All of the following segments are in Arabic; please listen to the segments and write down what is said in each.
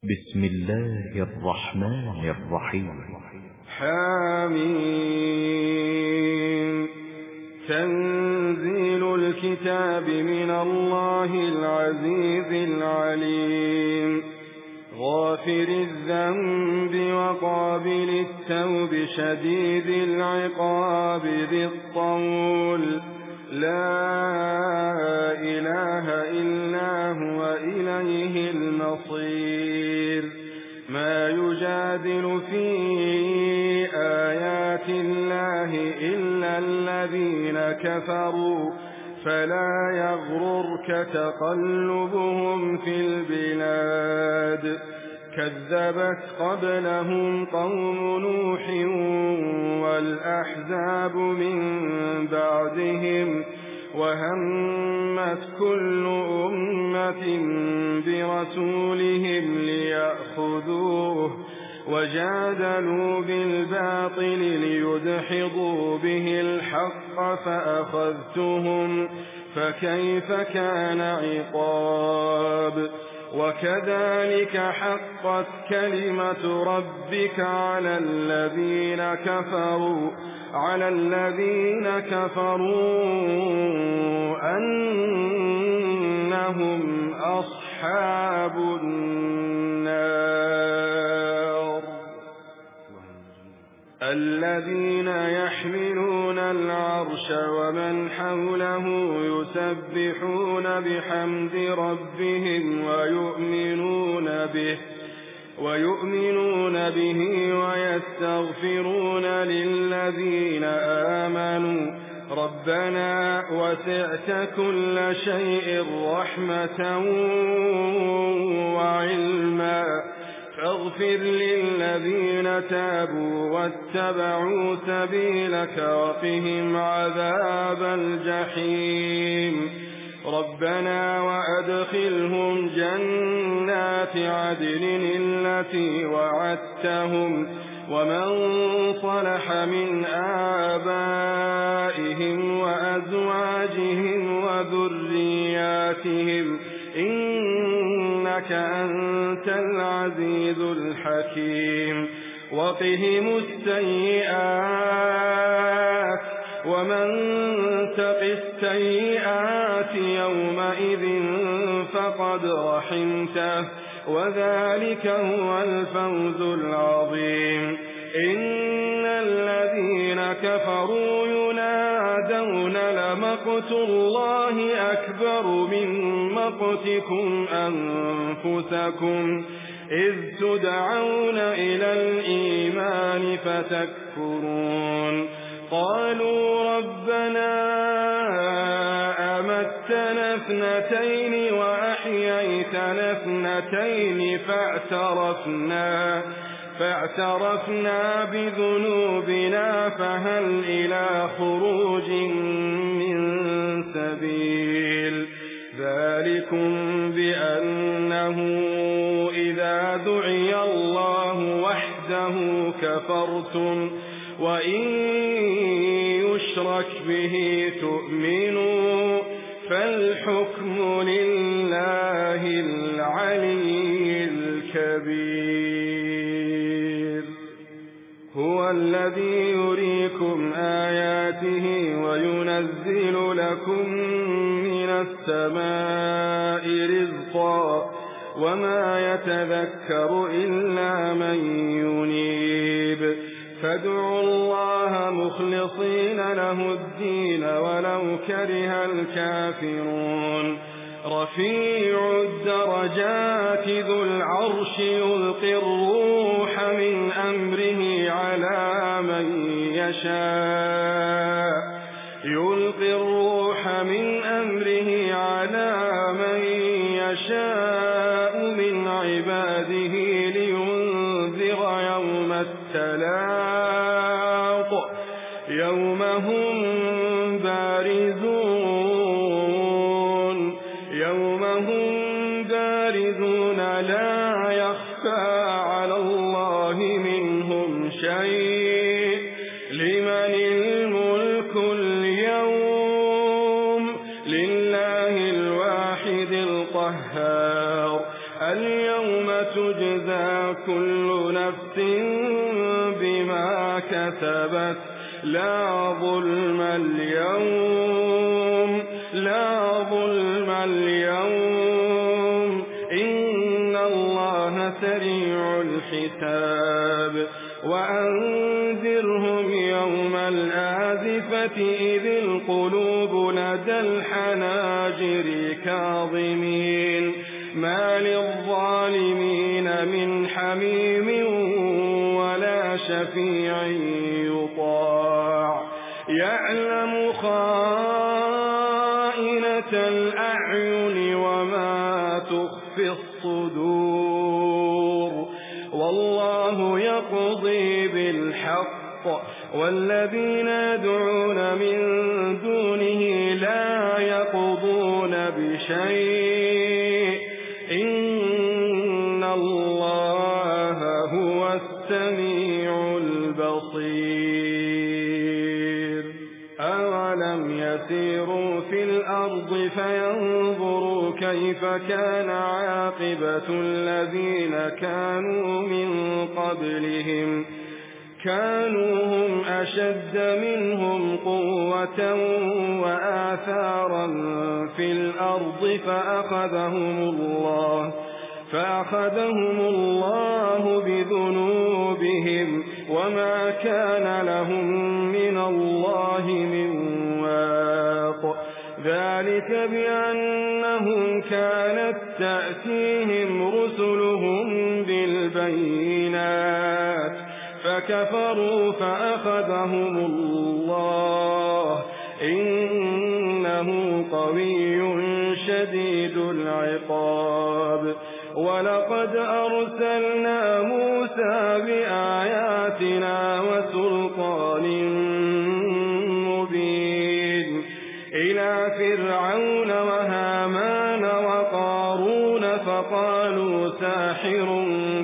بسم الله الرحمن الرحيم. حميم. تنزيل الكتاب من الله العزيز العليم، غافر الذنب وقابل التوب شديد العقاب ذي الطول، لا إله إلا هو إليه المصير. ما يجادل في آيات الله إلا الذين كفروا، فلا يغررك تقلبهم في البلاد. كذبت قبلهم قوم نوح والأحزاب من بعدهم، وهمت كل أمة برسولهم ليأخذوه، وجادلوا بالباطل ليدحضوا به الحق فأخذتهم، فكيف كان عقاب. وكذلك حقت كلمة ربك على الذين كفروا أنهم أصحاب النار. الذين يحملون العرش ومن حوله يسبحون بحمد ربهم ويؤمنون به ويستغفرون للذين آمنوا ربنا وسعت كل شيء رحمة وعلما فاغفر للذين تابوا واتبعوا سبيلك وقهم عذاب الجحيم. ربنا وأدخلهم جنات عدن التي وعدتهم ومن صلح من آبائهم وأزواجهم وذرياتهم إنك أنت العزيز الحكيم. وقهم السيئات ومن تق السيئات يومئذ فقد رحمته وذلك هو الفوز العظيم. إن الذين كفروا ينادون لمقت الله أكبر من مقتكم أنفسكم إذ تدعون إلى الإيمان فتكفرون. قالوا ربنا أمتنا اثنتين وأحييتنا اثنتين فاعترفنا بذنوبنا فهل إلى خروج من سبيل. ذلكم بأنه إذا دعي الله وحده كفرتم وإن يشرك به تؤمنوا فالحكم لله العلي الكبير. هو الذي يريكم آياته وينزل لكم من السماء رزقا وما يتذكر إلا من ينيب. فادعوا الله مخلصين له الدين ولو كره الكافرون. رفيع الدرجات ذو العرش يلقي الروح من أمره على من يشاء من عباده لينذر يوم التلاق يوم هم بارزون لا يخفى على الله منهم شيء. لمن الملك اليوم؟ لله الواحد القهار. اليوم تجزى كل نفس بما كسبت لا ظلم اليوم إن الله سريع الحساب وأنذرهم يوم الآزفة إذ القلوب لدى الحناجر كاظمين ما للظالمين من حميم ولا شفيع يطاع يعلم خائنة الأعين وما تخفي الصدور والله يقضي بالحق والذين يدعون من دونه لا يقضون بشيء إن الله هو السميع البصير أولم يسيروا في الأرض فينظروا كيف كان عاقبة الذين كانوا من قبلهم كانوا هم أشد منهم قوة وآثارا في الأرض فأخذهم الله بذنوبهم وما كان لهم من الله من واق ذلك بأنهم كانت تأتيهم رسلهم بالبينات فكفروا فأخذهم الله إنه قوي شديد العقاب ولقد أرسلنا موسى بآياتنا وسلطان مبين إلى فرعون وهامان وقارون فقالوا ساحر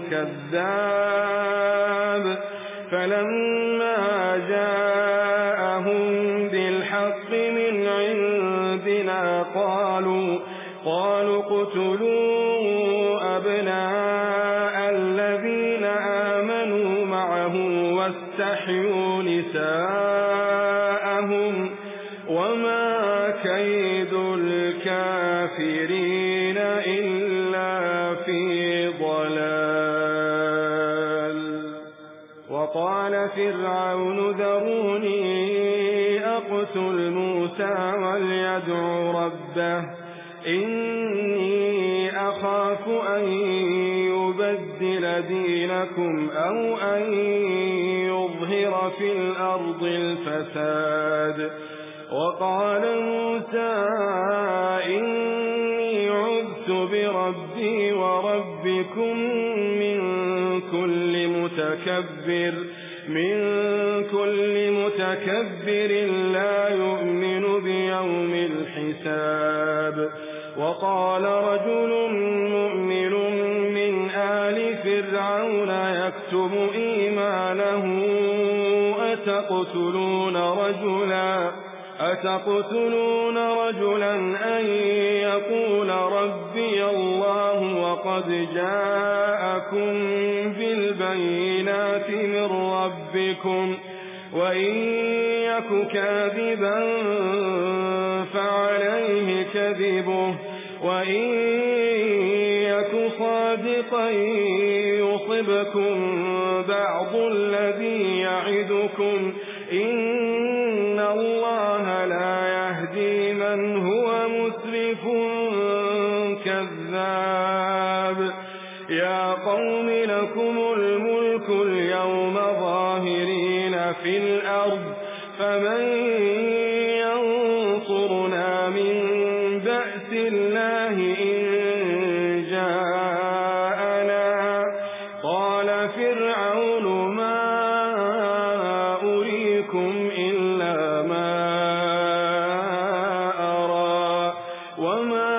كذاب فلما جاءهم بالحق من عندنا قالوا اقتلوا أبناء الذين آمنوا معه واستحيوا نساءهم وما كيد الكافرين إلا في ضلال وقال فرعون ذروني أقتل موسى وليدع ربه إني أخاف أن يبدل دينكم أو أن يظهر في الأرض الفساد وقال موسى إني عذت بربي وربكم من كل متكبر لا يؤمن بيوم الحساب وقال رجل مؤمن من آل فرعون يكتم إيمانه أتقتلون رجلا أن يقول ربي الله وقد جاءكم بالبينات من ربكم وإن يك كاذبا فعليه كذبه وإن يك صادقا يصبكم بعض الذي يعدكم إن الله لا يهدي من هو مسرف كذاب يا قوم لكم الملك اليوم ظاهرين في الأرض فمن ينصرنا من بأس الله إن جاءنا قال فرعون ما أريكم إلا ما أرى وما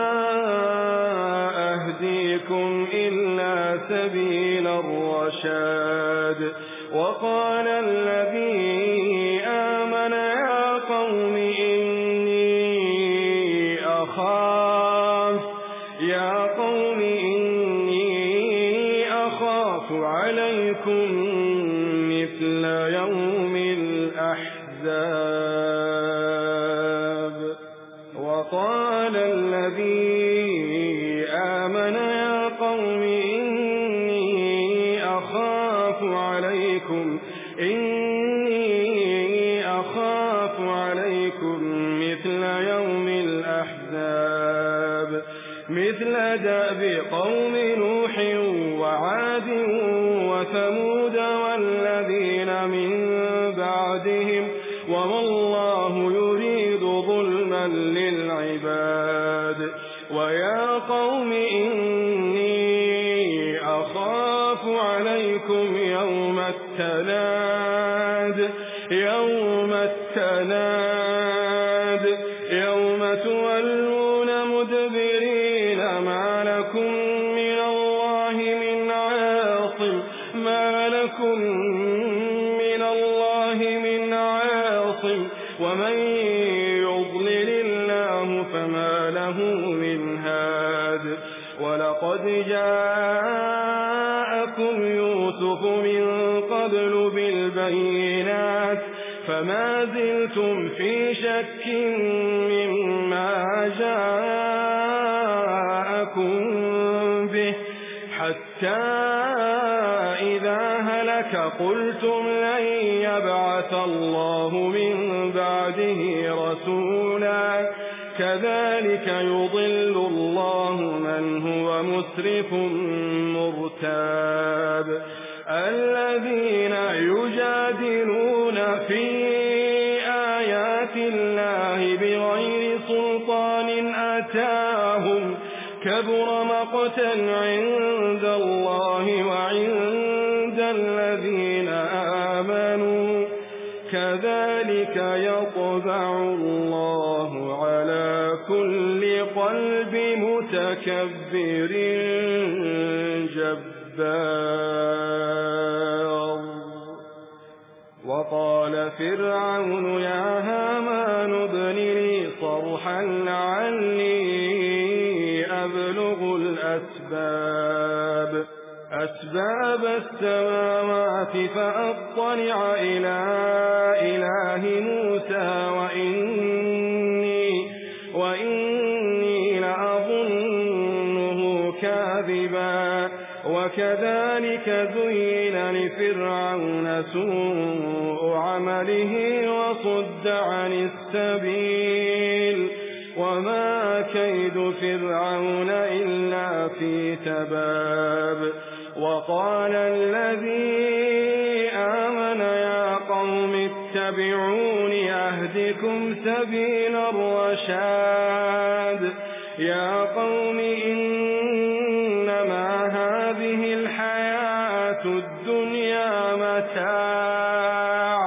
أهديكم إلا سبيل الرشاد وقال الذي آمن يا قوم إني أخاف عليكم مثل يوم الأحزاب وقال الذي آمن يا قوم إني أخاف عليكم مثل يوم الأحزاب مثل دأب قوم نوح وعاد وثمود والذين من بعدهم وما الله يريد ظلما للعباد ويا قوم إني أخاف عليكم يوم التناد يوم تولون مدبرين ما لكم من الله من عاصم ومن يضلل الله فما له من هاد ولقد جاءكم يوسف من قبل بالبينات فما زلتم في شك مما جاءكم به حتى إذا هلك قلتم لن يبعث الله من بعده رسولا كذلك يضل الله من هو مسرف مرتاب الذين يجادلون في آيات الله بغير سلطان أتاهم كبر مقتا عند الله وعند الذين آمنوا كذلك يطبع الله على كل قلب متكبر جبار وقال فرعون يا هامان ابن لي صرحا لعلي أبلغ أسباب السماوات فأطلع إلى إله موسى وإني لأظنه كاذبا وكذلك زين لفرعون سوء عمله وصد عن السبيل وما كيد فرعون إلا في تباب وقال الذي آمن يا قوم اتبعون أهدكم سبيل الرشاد يا قوم إنما هذه الحياة الدنيا متاع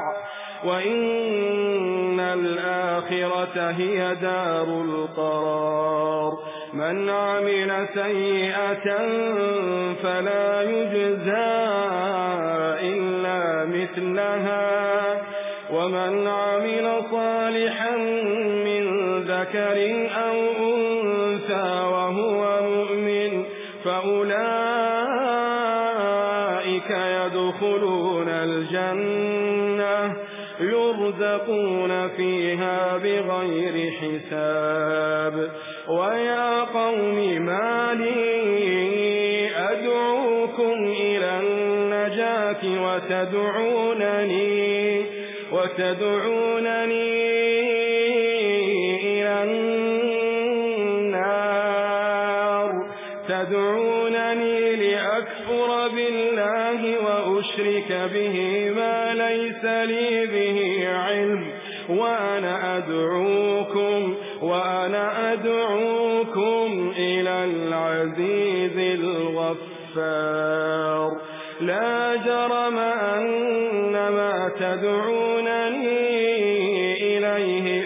وإن الآخرة هي دار القرار من عمل سيئة فلا يجزى إلا مثلها ومن عمل صالحا من ذكر أو أنثى وهو مؤمن فأولئك يدخلون الجنة يرزقون فيها بغير حساب ويا قوم ما لي أدعوكم إلى النجاة وتدعونني إلى النار تدعونني لأكفر بالله وأشرك به ما ليس لي به علم وأنا أدعوكم إلى العزيز الغفار لا جرم أن ما تدعونني إليه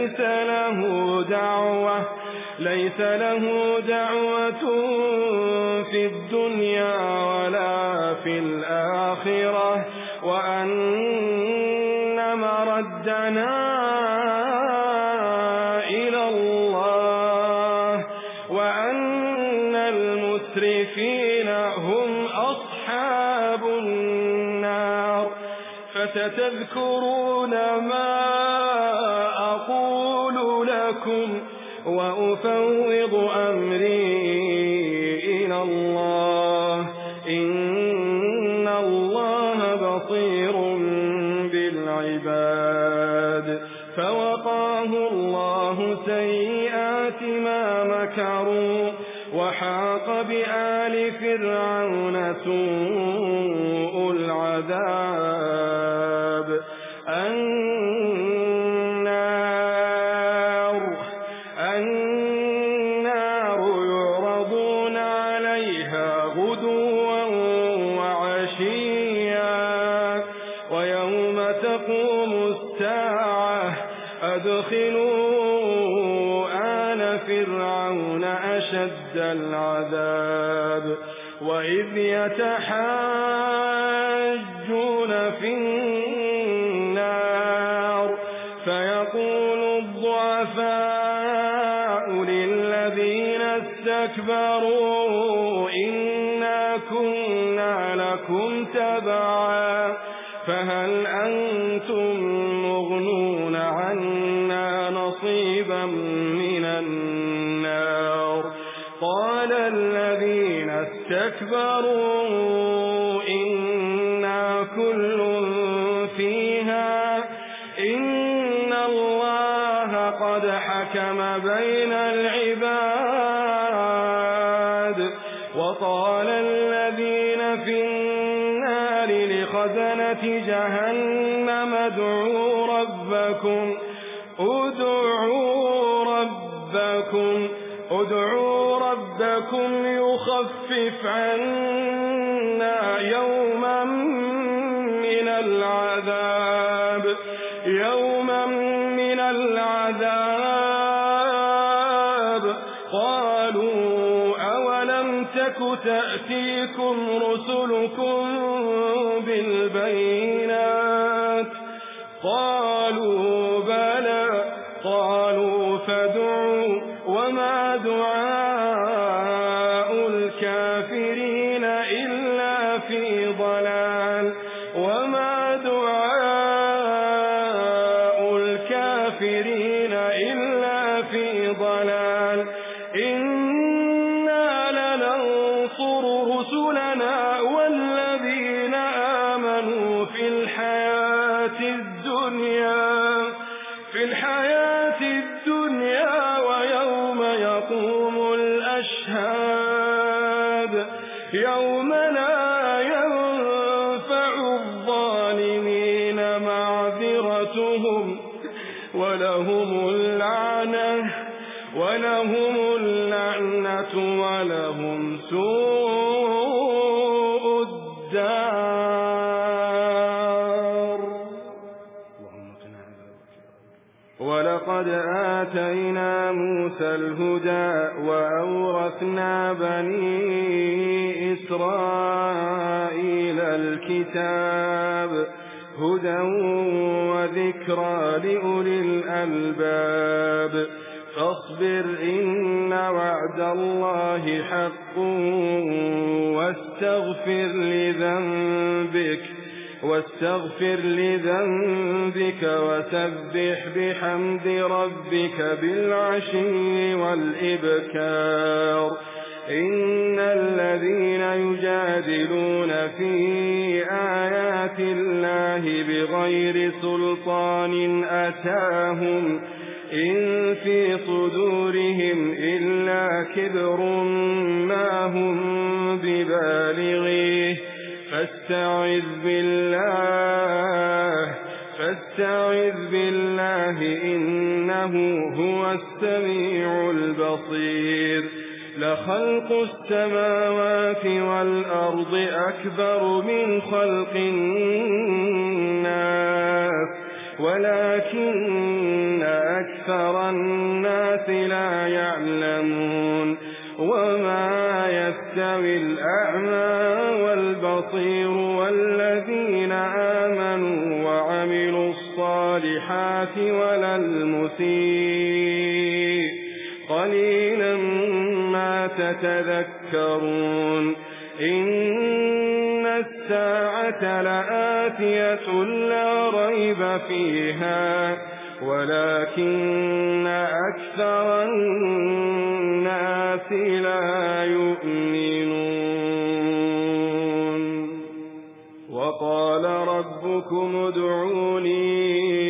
ليس له دعوة في الدنيا ولا في الآخرة وأن مردنا إلى الله وأن المسرفين هم أصحاب أصحاب النار فستذكرون ما أقول لكم وأفوض أمري إلى الله إن الله بصير بالعباد فوقاه الله سيئات ما مكروا وحاق بآل فرعون سوء العذاب النار يعرضون عليها غدوا وعشيا ويوم تقوم الساعة أدخلوا آل فرعون أشد العذاب وإذ يتحاجون في النار فيقول الضعفاء للذين استكبروا إنا كنا لكم تبعا فهل أنتم مغنون عنا نصيبا من النار قال الذين استكبروا إنا كل فيها إن الله قد حكم بين العباد وقال الذين في النار لخزنة جهنم ادعوا ربكم يخفف عنا يوما من العذاب قالوا أولم تك تأتيكم رسلكم بالبينات قالوا بلى قالوا فادعوا وما دعاء الكافرين إلا في ضلال وما دعاء الكافرين إلا في ضلال إنا لننصر رسلنا والذين آمنوا في الحياة الدنيا ويوم يقوم الأشهاد يوم لا ينفع الظالمين معذرتهم ولهم اللعنة ولهم سوء الدار ولقد آتينا موسى الهدى وأورثنا بني إسرائيل الكتاب هدى وذكرى لأولي الألباب فاصبر إن وعد الله حق واستغفر لذنبك وسبح بحمد ربك بالعشي والإبكار إن الذين يجادلون في آيات الله بغير سلطان أتاهم إن في صدورهم إلا كبر ما هم ببالغيه فاستعذ بالله إنه هو السميع البصير لخلق السماوات والأرض أكبر من خلق الناس ولكن أكثر الناس لا يعلمون وما يستوي الأعمى والبصير والذين آمنوا وعملوا الصالحات ولا المسيء قليلا ما تتذكرون إن الساعة لآتية لا ريب فيها ولكن أكثر الناس لا يؤمنون وقال ربكم ادعوني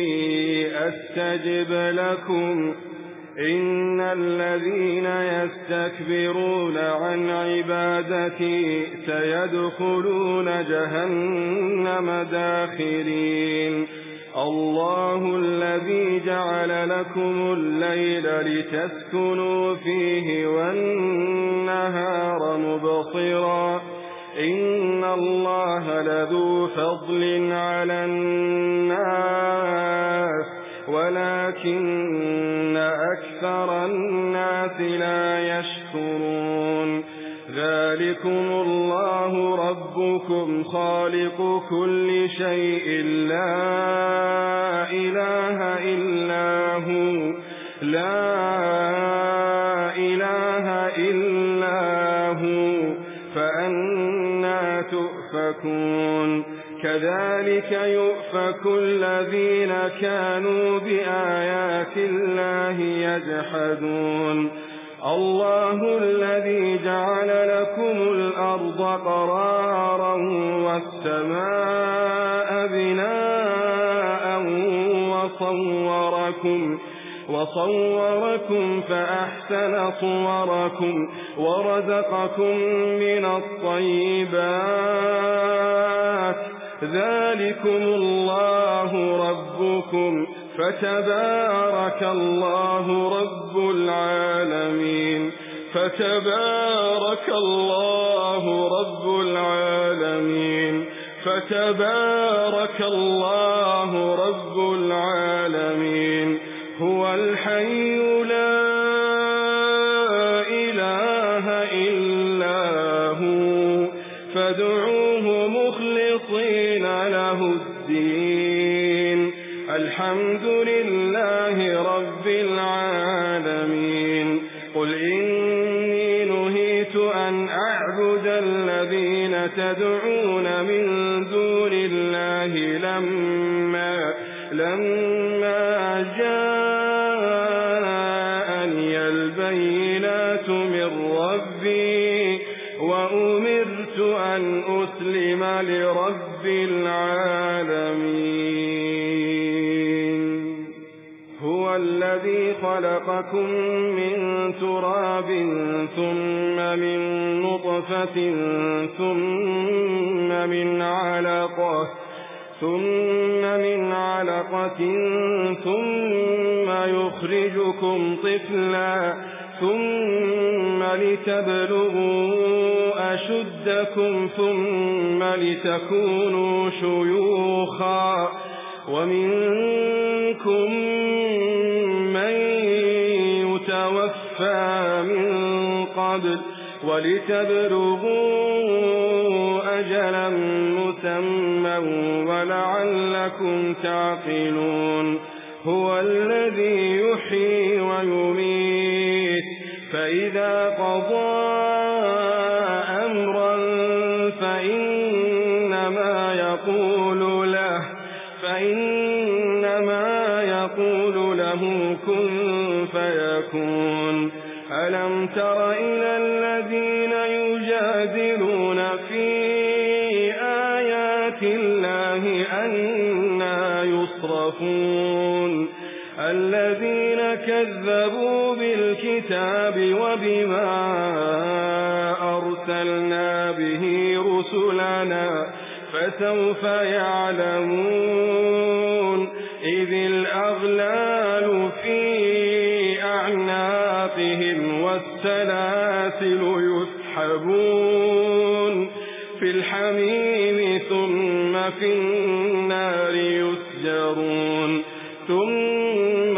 أستجب لكم إن الذين يستكبرون عن عبادتي سيدخلون جهنم داخرين الله الذي جعل لكم الليل لتسكنوا فيه والنهار مبصرا إن الله لذو فضل على الناس ولكن أكثر الناس لا يشكرون ذلكم الله ربكم خالق كل شيء لا إله إلا هو فأنى تؤفكون كذلك يؤفك الذين كانوا بآيات الله يجحدون الله الذي جعل لكم الأرض قرارا والسماء بناء وصوركم فأحسن صوركم ورزقكم من الطيبات ذلكم الله ربكم فتبارك الله رب العالمين فتبارك الله رب العالمين هو الحي لا إله إلا هو فادعوه مخلصين له الدين الحمد لله رب العالمين قل إني نهيت أن أعبد الذين تدعون من دون الله لما جاءني البينات من ربي وأمرت أن أسلم لرب العالمين هو الذي خلقكم من تراب ثم من نطفة ثم من علقة ثم يخرجكم طفلا ثم لتبلغوا أشدكم ثم لتكونوا شيوخا ومنكم من يتوفى من قبل ولتبلغوا أجلا مسمى ولعلكم تعقلون هو الذي يحيي ويميت فإذا قضى أمرا فإنما يقول له كن فيكون ألم تر إلى الذين يجادلون في آيات الله أنى يصرفون الذين كذبوا بالكتاب وبما أرسلنا به رسلنا فسوف يعلمون إذ الأغلال في أعناقهم والسلاسل يسحبون في الحميم ثم في النار يسجرون ثم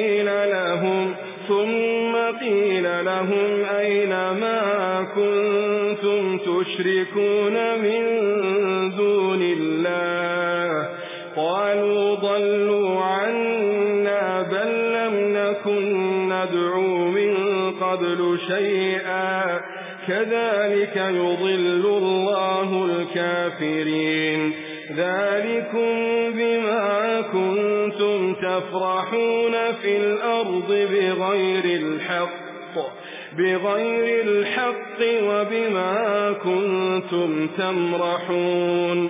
قيل لهم أين ما كنتم تشركون من دون الله قالوا ضلوا عنا بل لم نكن ندعو من قبل شيئا كذلك يضل الله الكافرين الكافرين ذلكم بما كنتم تفرحون في الأرض بغير الحق وبما كنتم تمرحون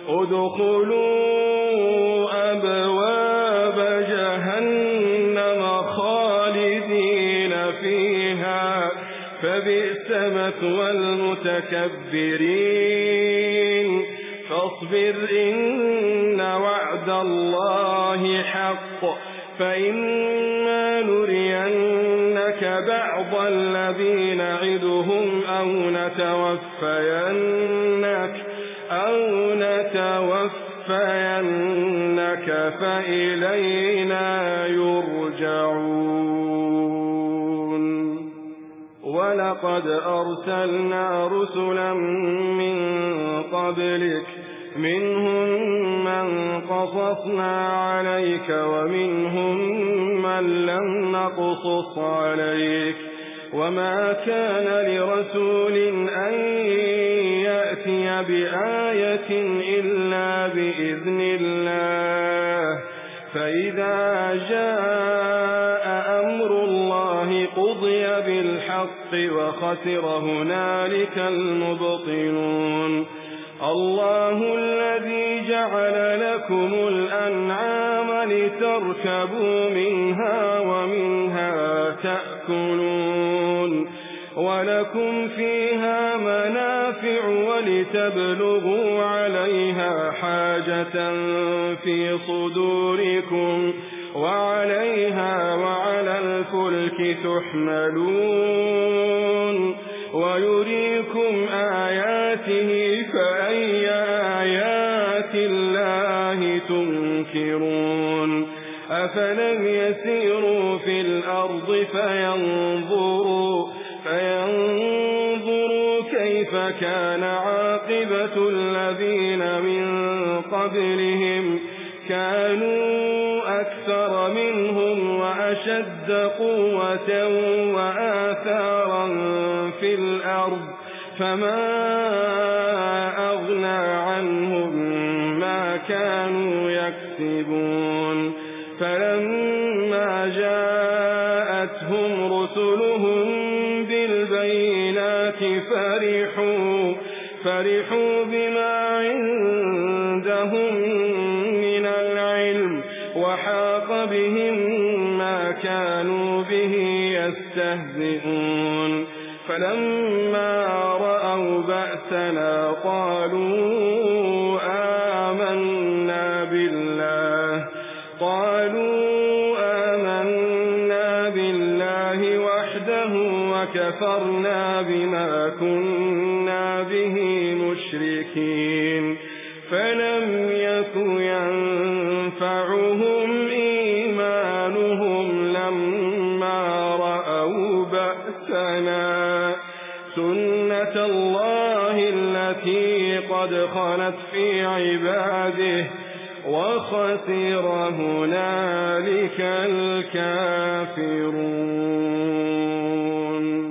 ادخلوا أبواب جهنم خالدين فيها فبئس مثوى المتكبرين فاصبر إن وعد الله حق فإما نرينك بعض الذي نعدهم أو نتوفينك فإلينا يرجعون ولقد أرسلنا رسلا من قبلك منهم من قصصنا عليك ومنهم من لم نقصص عليك وما كان لرسول أن يأتي بآية إلا بإذن الله فإذا جاء أمر الله قضي بالحق وخسر هنالك المبطلون الله الذي جعل لكم الأنعام لتركبوا منها ومنها تأكلون ولكم فيها منافع ولتبلغوا عليها حاجة في صدوركم وعليها وعلى الفلك تحملون ويريكم آياته فأي آيات الله تنكرون أفلم يسيروا في الأرض فينظروا كيف كان عاقبة الذين من قبلهم كانوا أكثر منهم وأشد قوة وآثارا في الأرض فما أغنى عنهم ما كانوا يكسبون فلما جاءتهم رسلهم بالبينات فرحوا بما عندهم من العلم وحاق بهم ما كانوا به يستهزئون فلما رأوا بأسنا قالوا آمنا بالله وحده وكفرنا بما كنا به مشركين فلم يك ينفعهم إيمانهم لما رأوا بأسنا سنة الله التي قد خلت في عباده وخسر هنالك الكافرون